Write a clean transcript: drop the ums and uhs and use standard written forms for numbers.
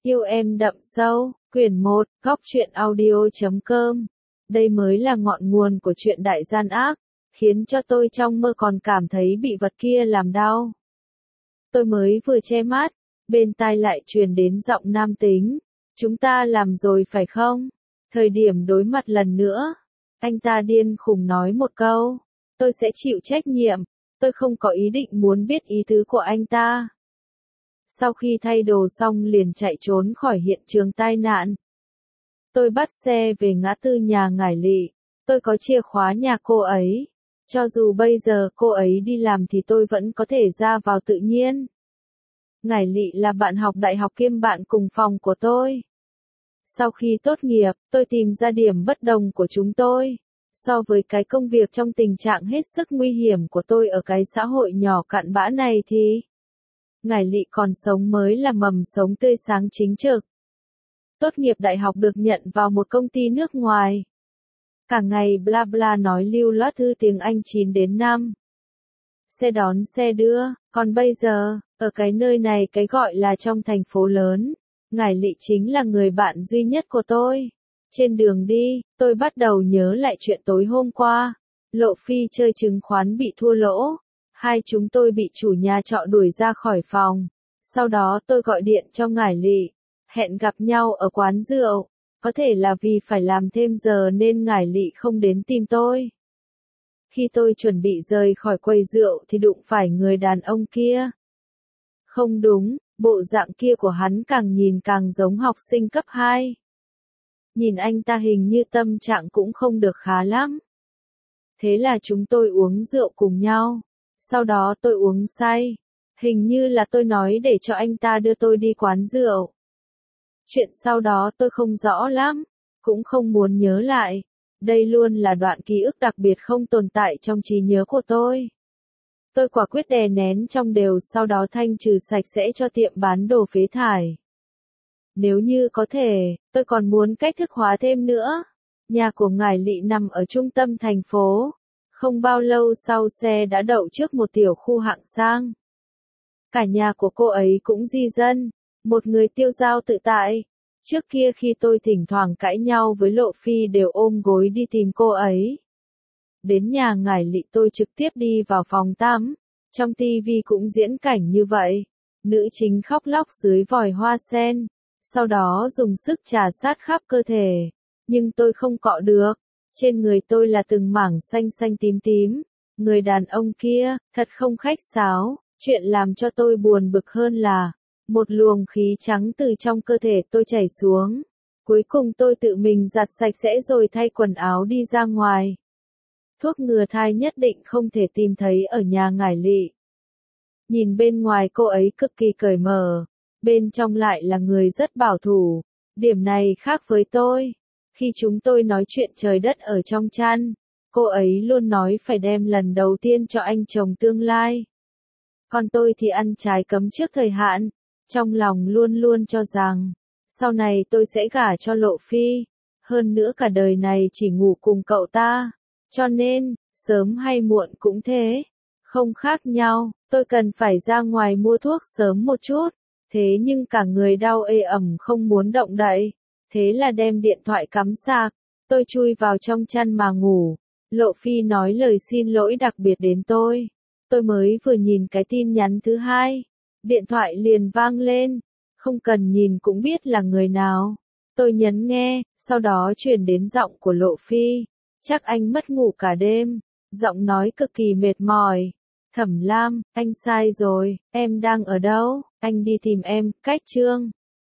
Yêu em đậm sâu, quyển 1, góc truyện audio.com. Đây mới là ngọn nguồn của chuyện đại gian ác, khiến cho tôi trong mơ còn cảm thấy bị vật kia làm đau. Tôi mới vừa che mắt, bên tai lại truyền đến giọng nam tính. Chúng ta làm rồi phải không? Thời điểm đối mặt lần nữa, anh ta điên khùng nói một câu. Tôi sẽ chịu trách nhiệm, tôi không có ý định muốn biết ý tứ của anh ta. Sau khi thay đồ xong liền chạy trốn khỏi hiện trường tai nạn. Tôi bắt xe về ngã tư nhà Ngải Lị, tôi có chìa khóa nhà cô ấy. Cho dù bây giờ cô ấy đi làm thì tôi vẫn có thể ra vào tự nhiên. Ngải Lị là bạn học đại học kiêm bạn cùng phòng của tôi. Sau khi tốt nghiệp, tôi tìm ra điểm bất đồng của chúng tôi. So với cái công việc trong tình trạng hết sức nguy hiểm của tôi ở cái xã hội nhỏ cặn bã này thì Ngải Lị còn sống mới là mầm sống tươi sáng chính trực. Tốt nghiệp đại học được nhận vào một công ty nước ngoài. Cả ngày bla bla nói lưu loát thư tiếng Anh 9 đến 5. Xe đón xe đưa, còn bây giờ, ở cái nơi này cái gọi là trong thành phố lớn, Ngải Lị chính là người bạn duy nhất của tôi. Trên đường đi, tôi bắt đầu nhớ lại chuyện tối hôm qua. Lộ Phi chơi chứng khoán bị thua lỗ. Hai chúng tôi bị chủ nhà trọ đuổi ra khỏi phòng. Sau đó tôi gọi điện cho Ngải Lị, hẹn gặp nhau ở quán rượu. Có thể là vì phải làm thêm giờ nên Ngải Lị không đến tìm tôi. Khi tôi chuẩn bị rời khỏi quầy rượu thì đụng phải người đàn ông kia. Không đúng, bộ dạng kia của hắn càng nhìn càng giống học sinh cấp 2. Nhìn anh ta hình như tâm trạng cũng không được khá lắm. Thế là chúng tôi uống rượu cùng nhau. Sau đó tôi uống say. Hình như là tôi nói để cho anh ta đưa tôi đi quán rượu. Chuyện sau đó tôi không rõ lắm, cũng không muốn nhớ lại. Đây luôn là đoạn ký ức đặc biệt không tồn tại trong trí nhớ của tôi. Tôi quả quyết đè nén trong đều sau đó thanh trừ sạch sẽ cho tiệm bán đồ phế thải. Nếu như có thể, tôi còn muốn cách thức hóa thêm nữa. Nhà của Ngải Lị nằm ở trung tâm thành phố. Không bao lâu sau xe đã đậu trước một tiểu khu hạng sang. Cả nhà của cô ấy cũng di dân, một người tiêu dao tự tại. Trước kia khi tôi thỉnh thoảng cãi nhau với Lộ Phi đều ôm gối đi tìm cô ấy. Đến nhà Ngải Lị tôi trực tiếp đi vào phòng tắm. Trong tivi cũng diễn cảnh như vậy. Nữ chính khóc lóc dưới vòi hoa sen. Sau đó dùng sức trà sát khắp cơ thể. Nhưng tôi không cọ được. Trên người tôi là từng mảng xanh xanh tím tím. Người đàn ông kia, thật không khách sáo. Chuyện làm cho tôi buồn bực hơn là, một luồng khí trắng từ trong cơ thể tôi chảy xuống. Cuối cùng tôi tự mình giặt sạch sẽ rồi thay quần áo đi ra ngoài. Thuốc ngừa thai nhất định không thể tìm thấy ở nhà Ngải Lị. Nhìn bên ngoài cô ấy cực kỳ cởi mở. Bên trong lại là người rất bảo thủ. Điểm này khác với tôi. Khi chúng tôi nói chuyện trời đất ở trong chăn, cô ấy luôn nói phải đem lần đầu tiên cho anh chồng tương lai. Còn tôi thì ăn trái cấm trước thời hạn. Trong lòng luôn luôn cho rằng, sau này tôi sẽ gả cho Lộ Phi. Hơn nữa cả đời này chỉ ngủ cùng cậu ta. Cho nên, sớm hay muộn cũng thế. Không khác nhau, tôi cần phải ra ngoài mua thuốc sớm một chút. Thế nhưng cả người đau ê ẩm không muốn động đậy. Thế là đem điện thoại cắm sạc. Tôi chui vào trong chăn mà ngủ. Lộ Phi nói lời xin lỗi đặc biệt đến tôi. Tôi mới vừa nhìn cái tin nhắn thứ hai. Điện thoại liền vang lên. Không cần nhìn cũng biết là người nào. Tôi nhấn nghe, sau đó truyền đến giọng của Lộ Phi. Chắc anh mất ngủ cả đêm. Giọng nói cực kỳ mệt mỏi. Thẩm Lam, anh sai rồi, em đang ở đâu? Anh đi tìm em, cách Trương.